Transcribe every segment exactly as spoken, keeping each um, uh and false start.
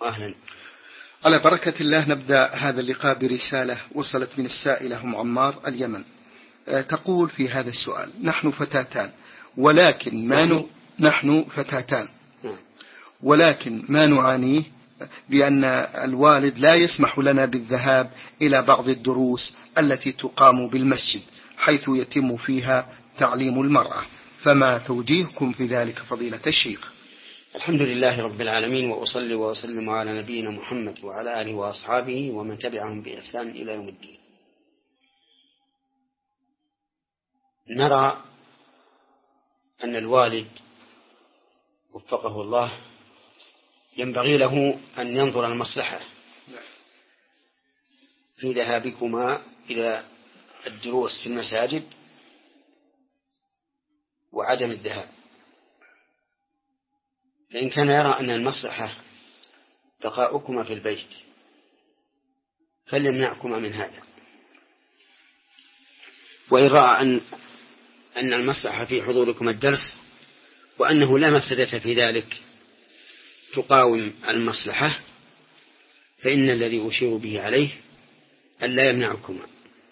أهلا. على بركة الله نبدأ هذا اللقاء برسالة وصلت من السائلة أم عمار اليمن. تقول في هذا السؤال: نحن فتاتان ولكن ما ن... نحن فتاتان ولكن ما نعانيه بأن الوالد لا يسمح لنا بالذهاب إلى بعض الدروس التي تقام بالمسجد حيث يتم فيها تعليم المرأة، فما توجيهكم في ذلك فضيلة الشيخ؟ الحمد لله رب العالمين، وأصلي وأسلم على نبينا محمد وعلى آله وأصحابه ومن تبعهم بإحسان إلى يوم الدين. نرى أن الوالد وفقه الله ينبغي له أن ينظر المصلحة في ذهابكما إلى الدروس في المساجد وعدم الذهاب. فإن كان يرى أن المصلحة بقاؤكما في البيت فليمنعكما من هذا، وإن رأى أن أن المصلحة في حضوركم الدرس وأنه لا مفسدة في ذلك تقاوم المصلحة، فإن الذي أشير به عليه أن لا يمنعكما،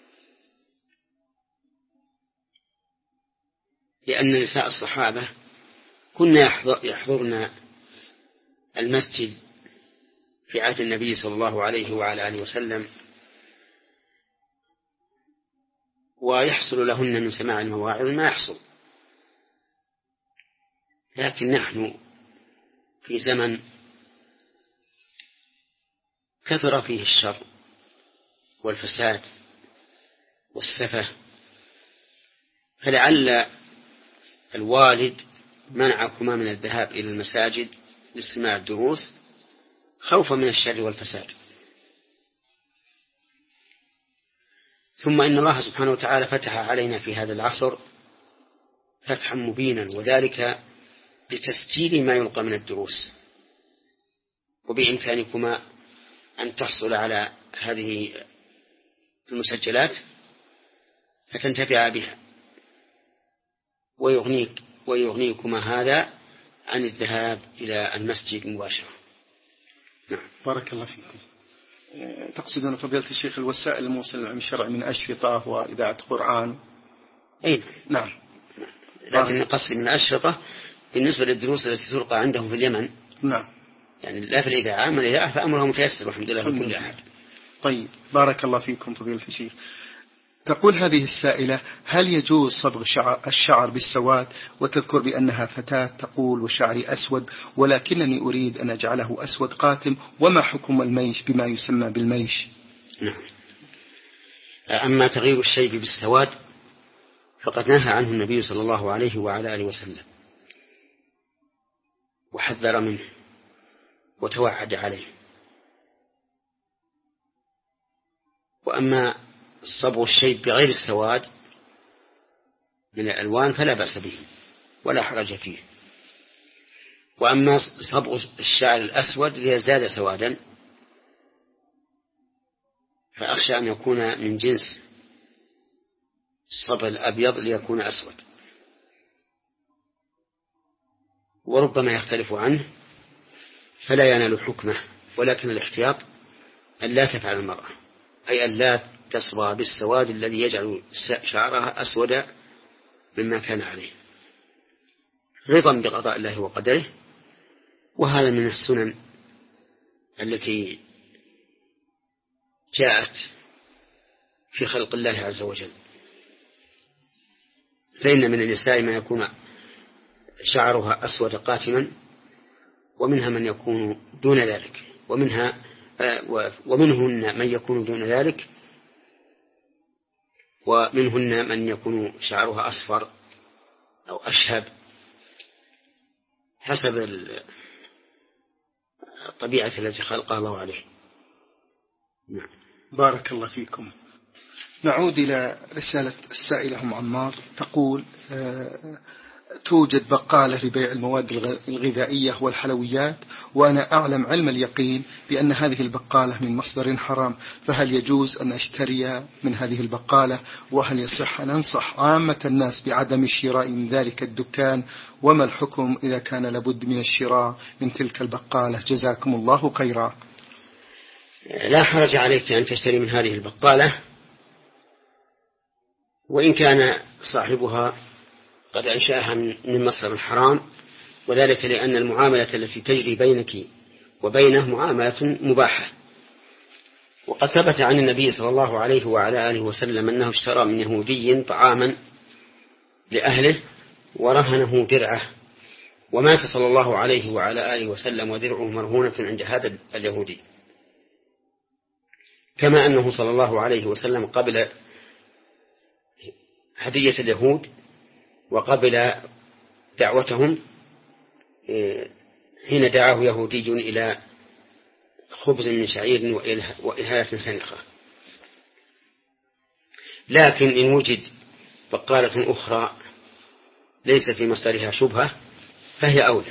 لأن نساء الصحابة كنا يحضرن المسجد في عهد النبي صلى الله عليه وعلى آله وسلم، ويحصل لهن من سماع المواعظ ما يحصل. لكن نحن في زمن كثر فيه الشر والفساد والسفه، فلعل الوالد منعكما من الذهاب إلى المساجد لاستماع الدروس خوفا من الشر والفساد. ثم إن الله سبحانه وتعالى فتح علينا في هذا العصر فتحا مبينا، وذلك بتسجيل ما يلقى من الدروس، وبإمكانكما أن تحصل على هذه المسجلات فتنتفع بها، ويغنيك ويغنيكما هذا عن الذهاب إلى المسجد مباشرة. نعم. بارك الله فيكم. تقصدون فضيلة الشيخ الوسائل الموصلة للعلم الشرعي من أشرطة وإذاعة قرآن؟ أي نعم. لكن قصد من الأشرطة بالنسبة للدروس التي تلقى عندهم في اليمن. نعم. يعني لا في الإذاعة، أما الإذاعة فأمرها متيسر والحمد لله لكل أحد. طيب بارك الله فيكم فضيلة الشيخ. تقول هذه السائلة: هل يجوز صبغ الشعر بالسواد؟ وتذكر بأنها فتاة تقول: وشعري أسود ولكنني أريد أن أجعله أسود قاتم، وما حكم الميش بما يسمى بالميش؟ نعم. أما تغيير الشيب بالسواد فقد نهى عنه النبي صلى الله عليه وعلى آله وسلم وحذر منه وتوعد عليه. وأما صبغ الشيب بغير السواد من الألوان فلا بأس به ولا حرج فيه. وأما صبغ الشعر الأسود ليزداد سوادا فأخشى أن يكون من جنس الصبغ الأبيض ليكون أسود، وربما يختلف عنه فلا ينال حكمه. ولكن الاحتياط أن لا تفعل المرأة، أي أن لا تصبغ بالسواد الذي يجعل شعرها أسود مما كان عليه، رضا بقضاء الله وقدره. وهذا من السنن التي جاءت في خلق الله عز وجل. فإن من النساء ما يكون شعرها أسود قاتما، ومنها من يكون دون ذلك، ومنها ومنهن من يكون دون ذلك، ومنهن من يكون شعرها أصفر أو أشهب حسب الطبيعة التي خلقها الله عليه. نعم. بارك الله فيكم. نعود إلى رسالة السائلة أم عمار. تقول: توجد بقالة لبيع المواد الغذائية والحلويات، وأنا أعلم علم اليقين بأن هذه البقالة من مصدر حرام، فهل يجوز أن أشتري من هذه البقالة؟ وهل يصح أن أنصح عامة الناس بعدم الشراء من ذلك الدكان؟ وما الحكم إذا كان لابد من الشراء من تلك البقالة؟ جزاكم الله خيرا. لا حرج عليك أن تشتري من هذه البقالة، وإن كان صاحبها قد أنشأها من مصدر حرام، وذلك لأن المعاملة التي تجري بينك وبينه معاملة مباحة. وقد ثبت عن النبي صلى الله عليه وعلى آله وسلم أنه اشترى من يهودي طعاما لأهله ورهنه درعه، ومات صلى الله عليه وعلى آله وسلم ودرعه مرهونة عند هذا اليهودي. كما أنه صلى الله عليه وسلم قبل هدية اليهود وقبل دعوتهم حين دعاه يهودي إلى خبز من شعير وإلهاف سنخة. لكن إن وجد بقالة أخرى ليس في مصدرها شبهة فهي أولى.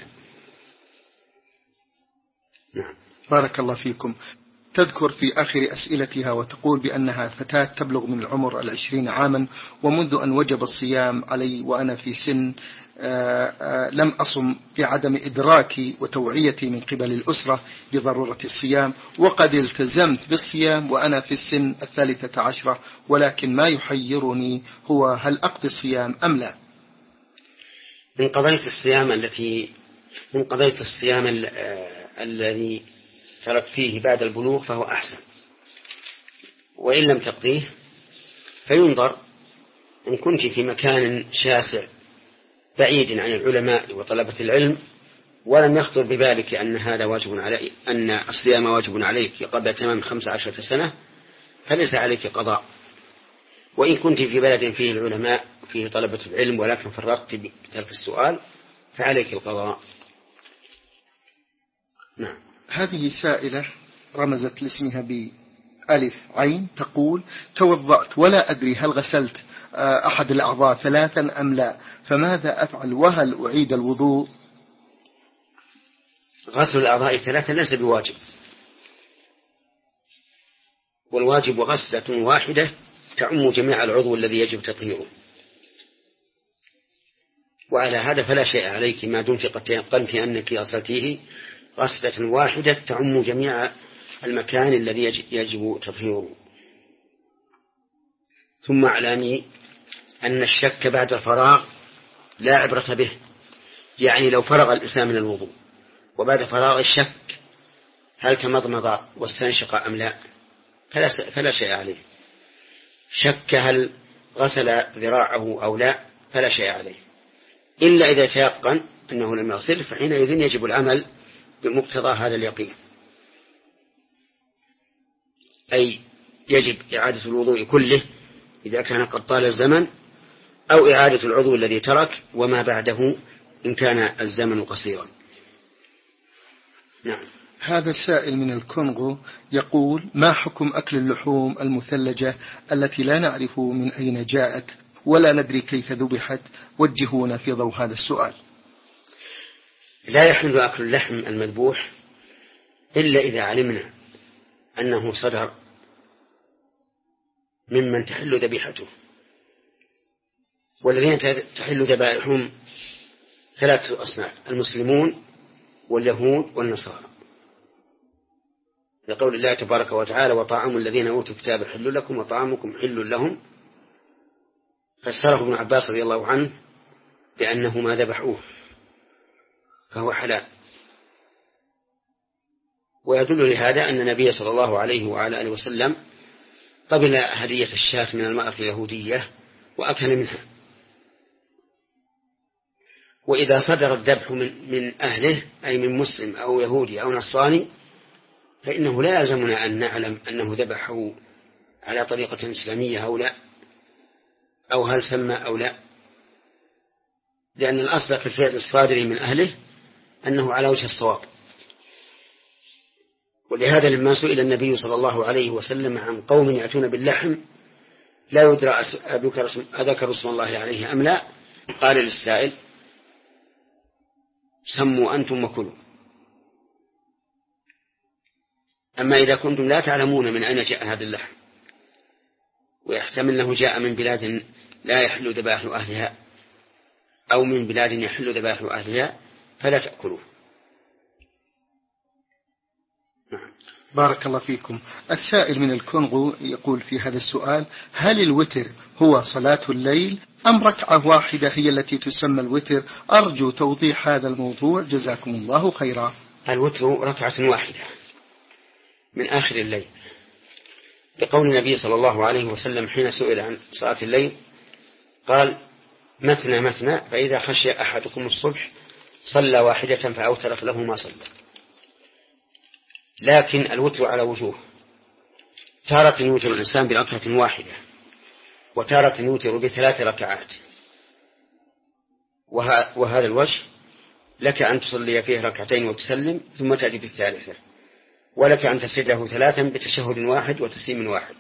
نعم. بارك الله فيكم. تذكر في آخر أسئلتها وتقول بأنها فتاة تبلغ من العمر العشرين عاما، ومنذ أن وجب الصيام علي وأنا في سن آآ آآ لم أصم لعدم إدراكي وتوعيتي من قبل الأسرة بضرورة الصيام، وقد التزمت بالصيام وأنا في السن الثالثة عشرة، ولكن ما يحيرني هو هل أقضي الصيام أم لا؟ من قضية الصيام التي من قضية الصيام الذي ترك فيه بعد البلوغ فهو أحسن، وإن لم تقضيه فينظر إن كنت في مكان شاسع بعيد عن العلماء وطلبة العلم ولم يخطر ببالك أن هذا واجب عليك، أن الصيام واجب عليك قبل تمام خمس عشرة سنة، فليس عليك قضاء. وإن كنت في بلد فيه العلماء فيه طلبة العلم ولكن فرطت بترك السؤال فعليك القضاء. نعم. هذه سائلة رمزت لاسمها بألف عين، تقول: توضأت ولا أدري هل غسلت أحد الأعضاء ثلاثا أم لا، فماذا أفعل؟ وهل أعيد الوضوء؟ غسل الأعضاء ثلاثا ليس بواجب، والواجب غسلة واحدة تعم جميع العضو الذي يجب تطهيره. وعلى هذا فلا شيء عليك ما دمت قد تيقنت أنك غسلتيه غسلة واحدة تعم جميع المكان الذي يجب تطهيره. ثم اعلمي أن الشك بعد الفراغ لا عبرة به، يعني لو فرغ الإنسان من الوضوء وبعد فراغ الشك هل تمضمض واستنشق أم لا فلا, فلا شيء عليه. شك هل غسل ذراعه أو لا فلا شيء عليه، إلا إذا تيقن أنه لم يغسل، فحينئذ يجب العمل بمقتضى هذا اليقين، أي يجب إعادة الوضوء كله إذا كان قد طال الزمن، أو إعادة العضو الذي ترك وما بعده إن كان الزمن قصيرا. نعم. هذا السائل من الكونغو يقول: ما حكم أكل اللحوم المثلجة التي لا نعرف من أين جاءت ولا ندري كيف ذبحت؟ وجهونا في ضوء هذا السؤال. لا يحل أكل اللحم المذبوح إلا إذا علمنا أنه صدر ممن تحل ذبيحته، والذين تحل ذبائحهم ثلاثة أصناف: المسلمون واليهود والنصارى، لقول الله تبارك وتعالى: وطعام الذين أوتوا الكتاب حل لكم وطعامكم حل لهم. فسره ابن عباس رضي الله عنه بأنه ما ذبحوه فهو حلال. ويدل لهذا أن النبي صلى الله عليه وعلى آله وسلم قبل هدية الشاة من المرأة اليهودية وأكل منها. وإذا صدر الذبح من, من أهله أي من مسلم أو يهودي أو نصراني فإنه لا يلزمنا أن نعلم أنه ذبحه على طريقة إسلامية أو لا، أو هل سمى أو لا، لأن الأصل في الفعل الصادر من أهله أنه على وجه الصواب. ولهذا لما سئل النبي صلى الله عليه وسلم عن قوم يأتون باللحم لا يدرى أذكر اسم الله عليه أم لا، قال للسائل: سموا أنتم وكلوا. أما إذا كنتم لا تعلمون من أين جاء هذا اللحم، ويحتمل أنه جاء من بلاد لا يحل ذبائح أهلها أو من بلاد يحل ذبائح أهلها، فلا تأكلوه. نعم. بارك الله فيكم. السائل من الكونغو يقول في هذا السؤال: هل الوتر هو صلاة الليل أم ركعة واحدة هي التي تسمى الوتر؟ أرجو توضيح هذا الموضوع، جزاكم الله خيرا. الوتر ركعة واحدة من آخر الليل، لقول النبي صلى الله عليه وسلم حين سئل عن صلاة الليل قال: مثنى مثنى، فإذا خشي أحدكم الصبح صلى واحدة فأوتر فله ما صلى. لكن الوتر على وجوه، تارة يوتر الإنسان بركعة واحدة، وتارة يوتر بثلاث ركعات، وهذا الوجه لك أن تصلي فيه ركعتين وتسلم ثم تأتي بالثالثة، ولك أن تسجده ثلاثا بتشهد واحد وتسليم واحد.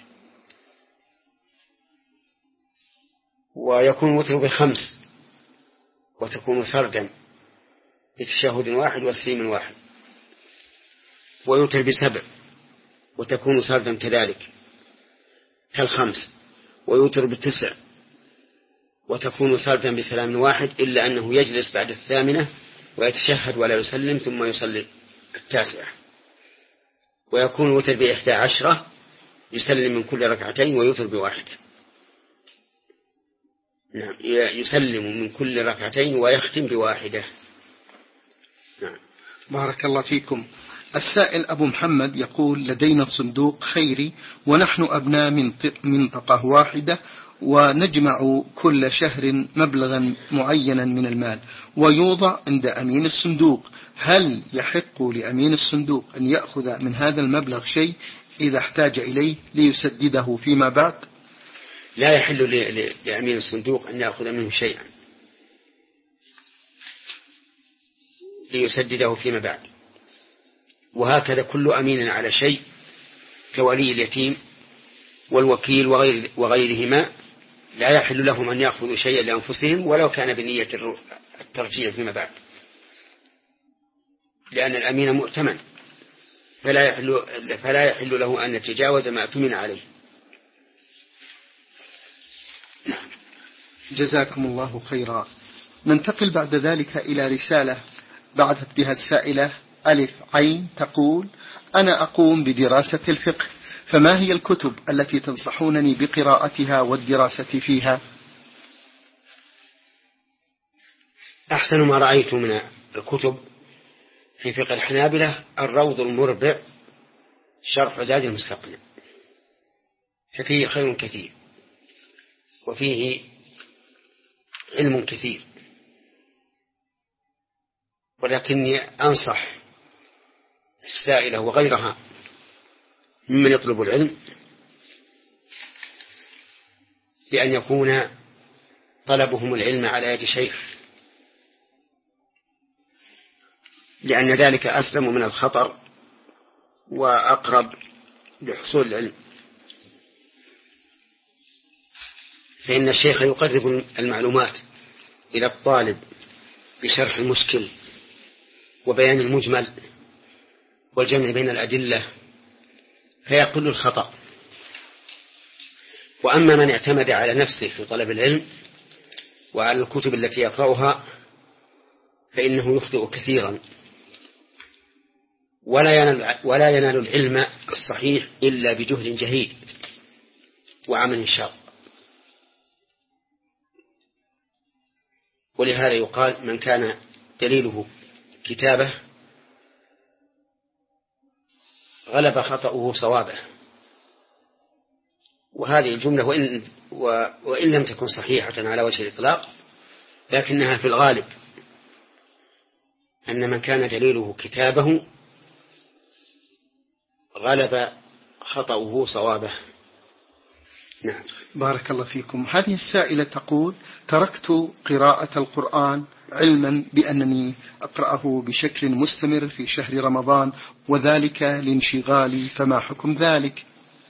ويكون وتر بخمس، وتكون سردا بتشهد واحد وتسليم واحد. ويوتر بسبع، وتكون سردا كذلك كالخمس. ويوتر بالتسع، وتكون سردا بسلام واحد، إلا أنه يجلس بعد الثامنة ويتشهد ولا يسلم ثم يصلي التاسعة. ويكون وتر بإحدى عشرة، يسلم من كل ركعتين ويوتر بواحدة. نعم، يسلم من كل ركعتين ويختم بواحدة. نعم. بارك الله فيكم. السائل أبو محمد يقول: لدينا صندوق خيري ونحن أبناء من منطقة واحدة، ونجمع كل شهر مبلغا معينا من المال ويوضع عند أمين الصندوق. هل يحق لأمين الصندوق أن يأخذ من هذا المبلغ شيء إذا احتاج إليه ليسدده فيما بعد؟ لا يحل لأمين الصندوق أن يأخذ منه شيئا ليسدده فيما بعد. وهكذا كل أمين على شيء كولي اليتيم والوكيل وغير وغيرهما لا يحل لهم أن يأخذوا شيئا لأنفسهم ولو كان بنية الترجيع فيما بعد، لأن الأمين مؤتمن، فلا يحل, فلا يحل له أن يتجاوز ما أتمن عليه. جزاكم الله خيرا. ننتقل بعد ذلك إلى رسالة بعثت بها السائلة ألف عين تقول: أنا أقوم بدراسة الفقه، فما هي الكتب التي تنصحونني بقراءتها والدراسة فيها؟ أحسن ما رأيت من الكتب في فقه الحنابلة الروض المربع شرح زاد المستقنع، ففيه خير كثير وفيه علم كثير. ولكني أنصح السائلة وغيرها ممن يطلب العلم بأن يكون طلبهم العلم على يد شيخ، لأن ذلك أسلم من الخطر وأقرب لحصول العلم، فإن الشيخ يقرب المعلومات إلى الطالب بشرح المشكل وبيان المجمل والجمع بين الأدلة، فيقل الخطأ. وأما من اعتمد على نفسه في طلب العلم وعلى الكتب التي يقرأها فإنه يخطئ كثيرا، ولا ينال, ولا ينال العلم الصحيح إلا بجهد جهيد وعمل شاق. ولهذا يقال: من كان دليله كتابه غلب خطأه صوابه. وهذه الجملة وإن, وإن لم تكن صحيحة على وجه الإطلاق، لكنها في الغالب أن من كان دليله كتابه غلب خطأه صوابه. نعم. بارك الله فيكم. هذه السائلة تقول: تركت قراءة القرآن علما بأنني أقرأه بشكل مستمر في شهر رمضان، وذلك لانشغالي، فما حكم ذلك؟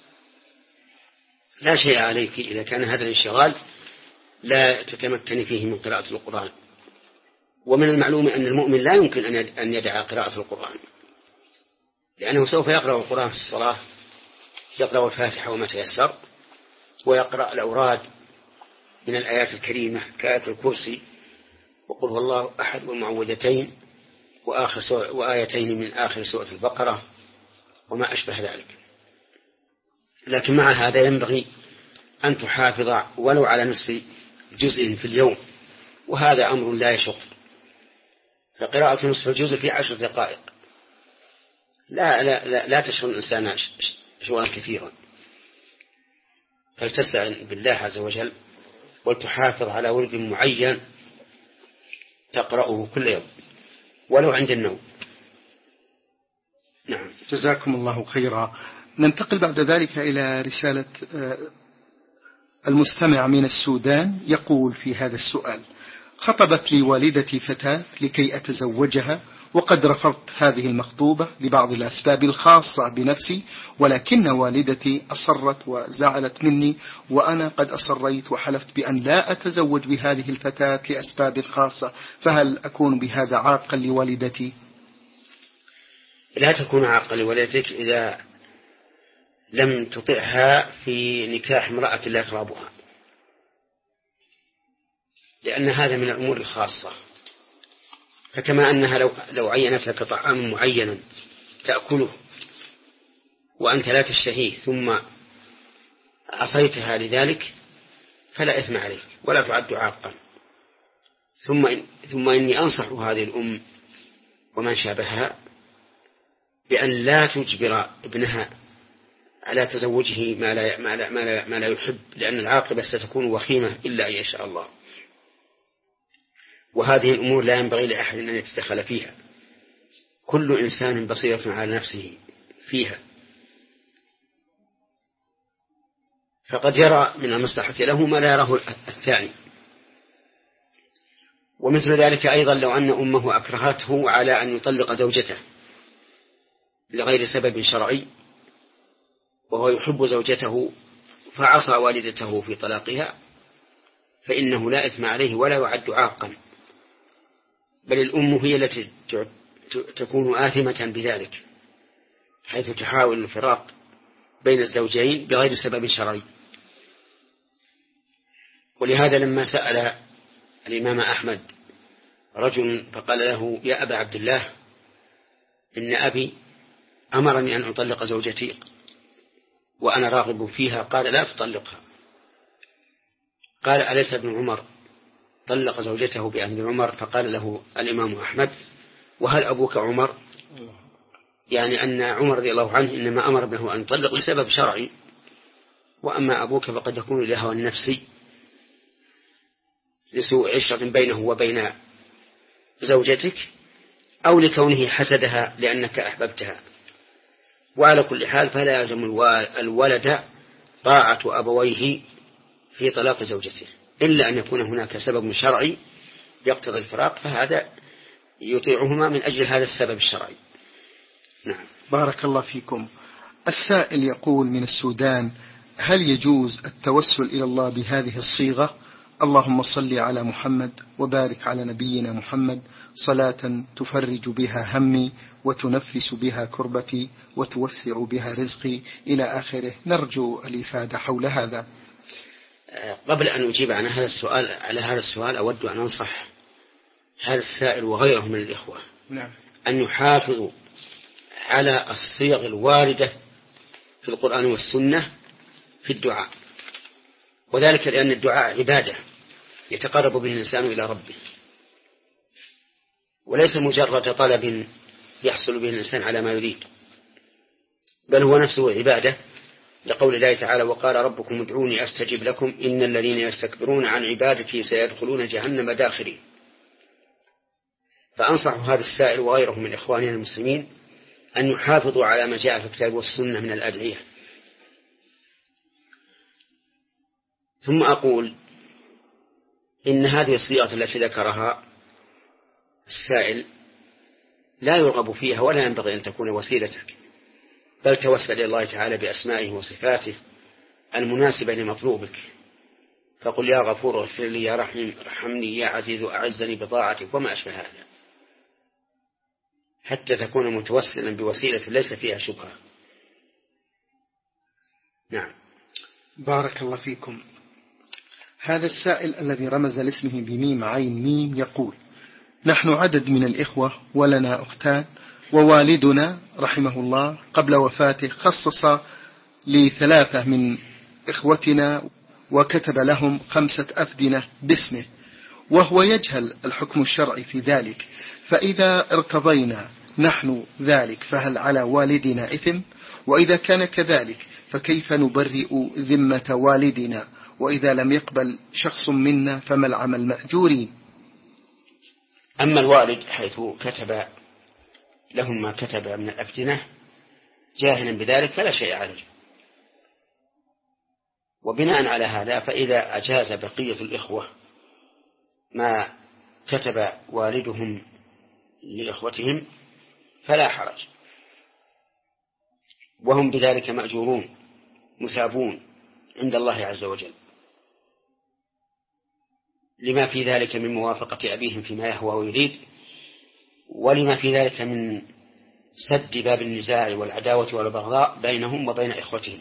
لا شيء عليك إذا كان هذا الانشغال لا تتمكن فيه من قراءة القرآن، ومن المعلوم أن المؤمن لا يمكن أن يدع قراءة القرآن، لأنه سوف يقرأ القرآن في الصلاة، يقرأ الفاتحة وما تيسر، ويقرأ الأوراد من الآيات الكريمة كآية الكرسي وقل هو الله أحد والمعوذتين وآخر سورة وآيتين من آخر سورة البقرة وما أشبه ذلك. لكن مع هذا ينبغي أن تحافظ ولو على نصف جزء في اليوم، وهذا أمر لا يشق. فقراءة نصف الجزء في عشر دقائق لا, لا, لا, لا تشغل الإنسان شغلا كثيرا، فلتستعن بالله عز وجل ولتحافظ على ورد معين تقرأه كل يوم ولو عند النوم. نعم. جزاكم الله خيرا. ننتقل بعد ذلك إلى رسالة المستمع من السودان، يقول في هذا السؤال: خطبت لي والدتي فتاة لكي أتزوجها، وقد رفضت هذه المخطوبة لبعض الأسباب الخاصة بنفسي، ولكن والدتي أصرت وزعلت مني، وأنا قد أصريت وحلفت بأن لا أتزوج بهذه الفتاة لأسباب خاصة، فهل أكون بهذا عاقا لوالدتي؟ لا تكون عاقا لوالدتك إذا لم تطعها في نكاح امرأة لا ترابها، لأن هذا من الأمور الخاصة. فكما أنها لو, لو عينت لك طعام معينا تأكله وأنت لا تشتهيه ثم عصيتها لذلك فلا إثم عليك ولا تعد عاقا. ثم, إن ثم إني أنصح هذه الأم ومن شابهها بأن لا تجبر ابنها على تزوجه ما لا, ما لا, ما لا, ما لا يحب، لأن العاقبة ستكون وخيمة إلا أن يشاء الله. وهذه الأمور لا ينبغي لأحد أن يتدخل فيها، كل إنسان بصيرة على نفسه فيها، فقد يرى من المصلحة له ما لا يراه الثاني. ومثل ذلك أيضا لو أن أمه أكرهته على أن يطلق زوجته لغير سبب شرعي وهو يحب زوجته فعصى والدته في طلاقها، فإنه لا إثم عليه ولا يعد عاقا، بل الأم هي التي تكون آثمة بذلك، حيث تحاول الفراق بين الزوجين بغير سبب شرعي. ولهذا لما سأل الإمام أحمد رجل فقال له: يا أبا عبد الله، إن أبي أمرني أن أطلق زوجتي وأنا راغب فيها، قال: لا تطلقها. قال: أليس ابن عمر طلق زوجته بأمر عمر؟ فقال له الإمام أحمد: وهل أبوك عمر؟ يعني أن عمر رضي الله عنه إنما أمر ابنه أن يطلق لسبب شرعي، وأما أبوك فقد يكون لهوى النفسي لسوء عشرة بينه وبين زوجتك، أو لكونه حسدها لأنك أحببتها. وعلى كل حال فلا يلزم الولد طاعة أبويه في طلاق زوجته، إلا أن يكون هناك سبب شرعي يقتضي الفراق، فهذا يطيعهما من أجل هذا السبب الشرعي. نعم. بارك الله فيكم. السائل يقول من السودان: هل يجوز التوسل إلى الله بهذه الصيغة: اللهم صل على محمد وبارك على نبينا محمد صلاة تفرج بها همي وتنفس بها كربتي وتوسع بها رزقي إلى آخره؟ نرجو الإفادة حول هذا. قبل أن أجيب عن هذا السؤال على هذا السؤال أود أن أنصح هذا السائل وغيره من الإخوة نعم. أن يحافظوا على الصيغ الواردة في القرآن والسنة في الدعاء، وذلك لأن الدعاء عبادة يتقرب به الإنسان إلى ربه، وليس مجرد طلب يحصل به الإنسان على ما يريد، بل هو نفسه عبادة، لقول الله تعالى: وقال ربكم ادعوني أستجب لكم إن الذين يستكبرون عن عبادتي سيدخلون جهنم داخرين. فأنصح هذا السائل وغيره من إخواننا المسلمين أن يحافظوا على ما جاء في الكتاب والسنة من الأدعية. ثم أقول إن هذه الصيغة التي ذكرها السائل لا يرغب فيها ولا ينبغي أن تكون وسيلتك، بل توسل إلى الله تعالى بأسمائه وصفاته المناسبة لمطلوبك، فقل يا غفور اغفر لي يا رحيم ارحمني يا عزيز أعزني بطاعتك وما أشبه هذا، حتى تكون متوسلا بوسيلة ليس فيها شبهة. نعم. بارك الله فيكم. هذا السائل الذي رمز لاسمه بميم عين ميم يقول: نحن عدد من الإخوة ولنا أختان، ووالدنا رحمه الله قبل وفاته خصص لثلاثة من إخوتنا وكتب لهم خمسة أفدنة باسمه، وهو يجهل الحكم الشرعي في ذلك، فإذا ارتضينا نحن ذلك فهل على والدنا إثم؟ وإذا كان كذلك فكيف نبرئ ذمة والدنا؟ وإذا لم يقبل شخص منا فما العمل مأجورين؟ أما الوالد حيث كتب لهم ما كتب من الأفدنة جاهلا بذلك فلا شيء عليه. وبناء على هذا فإذا أجاز بقية الإخوة ما كتب والدهم لإخوتهم فلا حرج، وهم بذلك مأجورون مثابون عند الله عز وجل، لما في ذلك من موافقة أبيهم فيما يهوى ويريد، ولما في ذلك من سد باب النزاع والعداوة والبغضاء بينهم وبين إخوتهم.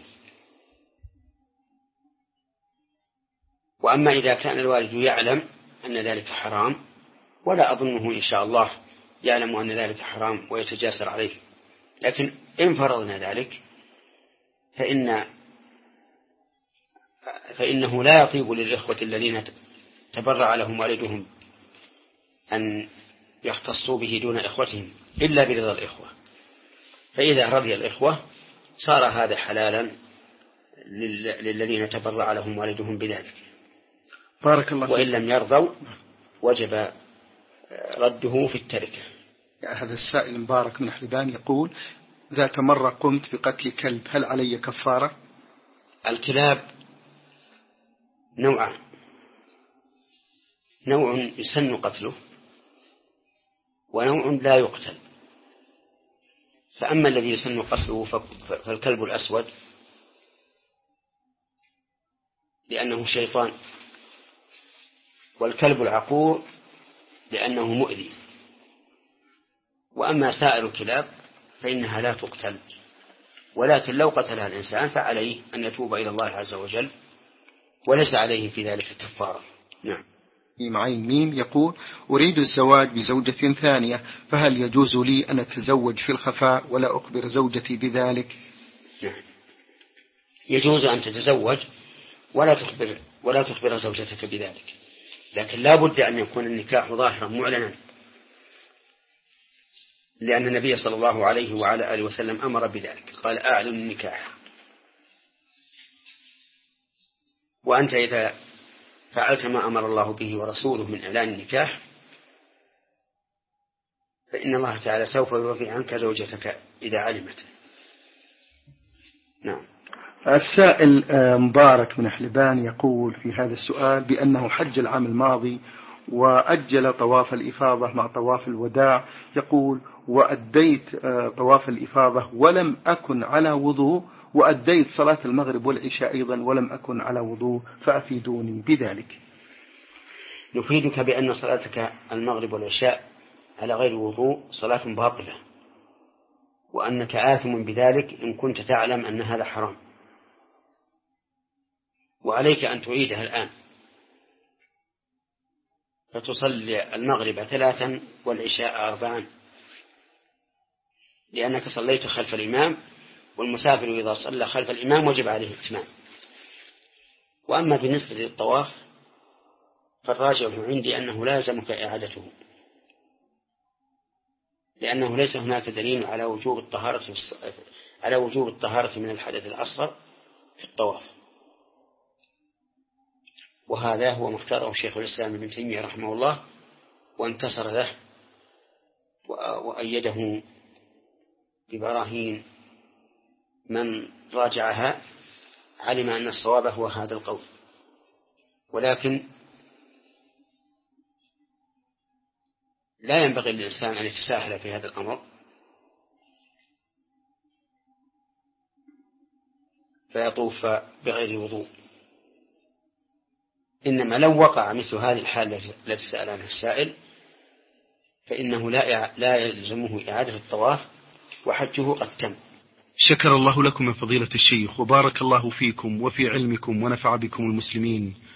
وأما إذا كان الوالد يعلم أن ذلك حرام، ولا أظنه إن شاء الله يعلم أن ذلك حرام ويتجاسر عليه، لكن إن فرضنا ذلك فإن فإنه لا يطيب للإخوة الذين تبرع لهم والدهم أن يختصوا به دون إخوتهم إلا برضا الإخوة، فإذا رضي الإخوة صار هذا حلالا للذين تبرع لهم والدهم بذلك. بارك الله فيك. وإن لم يرضوا وجب رده في التركة. هذا السائل مبارك من حلبان يقول: ذات مرة قمت بقتل كلب، هل علي كفارة؟ الكلاب نوعان: نوع يسن قتله ونوع لا يقتل. فأما الذي يسن قتله فالكلب الأسود لأنه شيطان، والكلب العقور لأنه مؤذي. وأما سائر الكلاب فإنها لا تقتل، ولكن لو قتلها الإنسان فعليه أن يتوب إلى الله عز وجل وليس عليه في ذلك كفارة. نعم. معين ميم يقول: أريد الزواج بزوجة ثانية، فهل يجوز لي أن أتزوج في الخفاء ولا أخبر زوجتي بذلك؟ نعم، يجوز أن تتزوج ولا تخبر ولا تخبر زوجتك بذلك، لكن لا بد أن يكون النكاح ظاهرا معلنا، لأن النبي صلى الله عليه وعلى آله وسلم أمر بذلك، قال: أعلن النكاح. وأنت إذا فعلت ما أمر الله به ورسوله من إعلان النكاح فإن الله تعالى سوف يوفي عنك زوجتك إذا علمت. نعم. السائل مبارك من حلبان يقول في هذا السؤال بأنه حج العام الماضي وأجل طواف الإفاضة مع طواف الوداع، يقول: وأديت طواف الإفاضة ولم أكن على وضوء، وأديت صلاة المغرب والعشاء أيضا ولم أكن على وضوء، فأفيدوني بذلك. نفيدك بأن صلاتك المغرب والعشاء على غير وضوء صلاة باطلة، وأنك آثم بذلك إن كنت تعلم أن هذا حرام، وعليك أن تعيدها الآن، فتصلي المغرب ثلاثا والعشاء أربعا، لأنك صليت خلف الإمام، والمسافر إذا صلى خلف الإمام وجب عليه الإتمام. وأما بالنسبة للطواف فالراجع عندي أنه لا يلزمك إعادته، لأنه ليس هناك دليل على وجوب الطهارة على وجوب الطهارة من الحدث الأصغر في الطواف، وهذا هو مختاره شيخ الإسلام ابن تيمية رحمه الله، وانتصر له وأيده ببراهين. من راجعها علم أن الصواب هو هذا القول، ولكن لا ينبغي للإنسان أن يتساهل في هذا الأمر فيطوف بغير وضوء، إنما لو وقع مثل هذه الحالة التي سأل عنها السائل فإنه لا لا يلزمه إعادة الطواف وحجه قد تم. شكر الله لكم من فضيلة الشيخ وبارك الله فيكم وفي علمكم ونفع بكم المسلمين.